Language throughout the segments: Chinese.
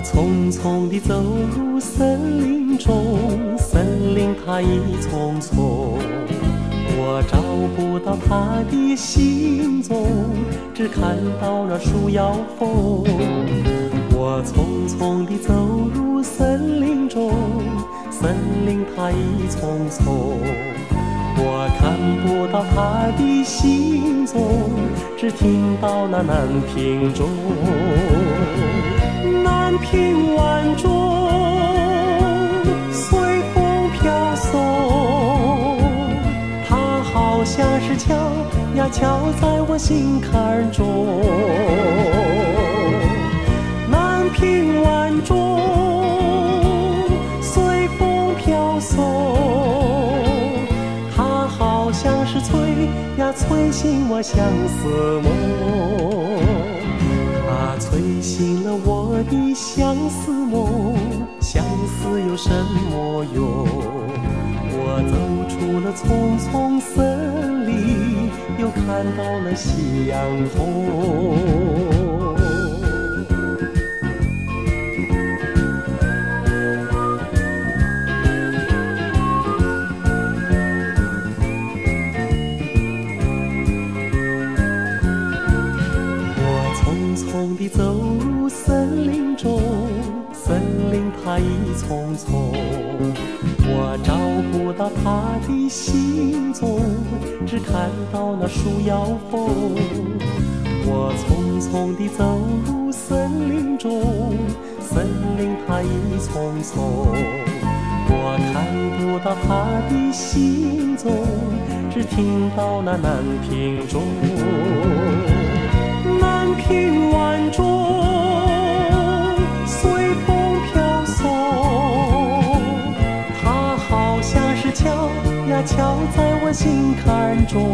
匆匆地走入森林中，森林它已匆匆，我找不到它的行踪，只看到那树摇风。我匆匆地走入森林中，森林它已匆匆，我看不到它的行踪，只听到那南屏钟。南屏晚钟随风飘送，它好像是敲呀敲在我心坎中。南屏晚钟随风飘送，它好像是催呀催醒我相思梦。它催醒了我的相思梦，相思有什么用？我走出了丛丛森林，又看到了夕阳红。匆匆地走入森林中，森林它已匆匆，我找不到它的行踪，只看到那树摇风。我匆匆地走入森林中，森林它已匆匆，我看不到它的行踪，只听到那南屏钟。南屏晚钟随风飘送，它好像是敲呀敲在我心坎中。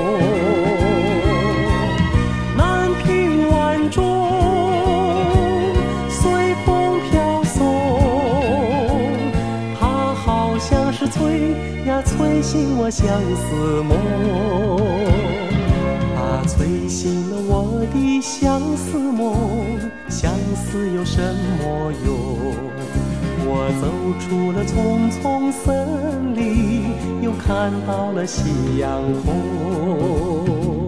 南屏晚钟随风飘送，它好像是催呀催醒我相思梦。催醒了我的相思梦，相思有什么用？我走出了丛丛森林，又看到了夕阳红。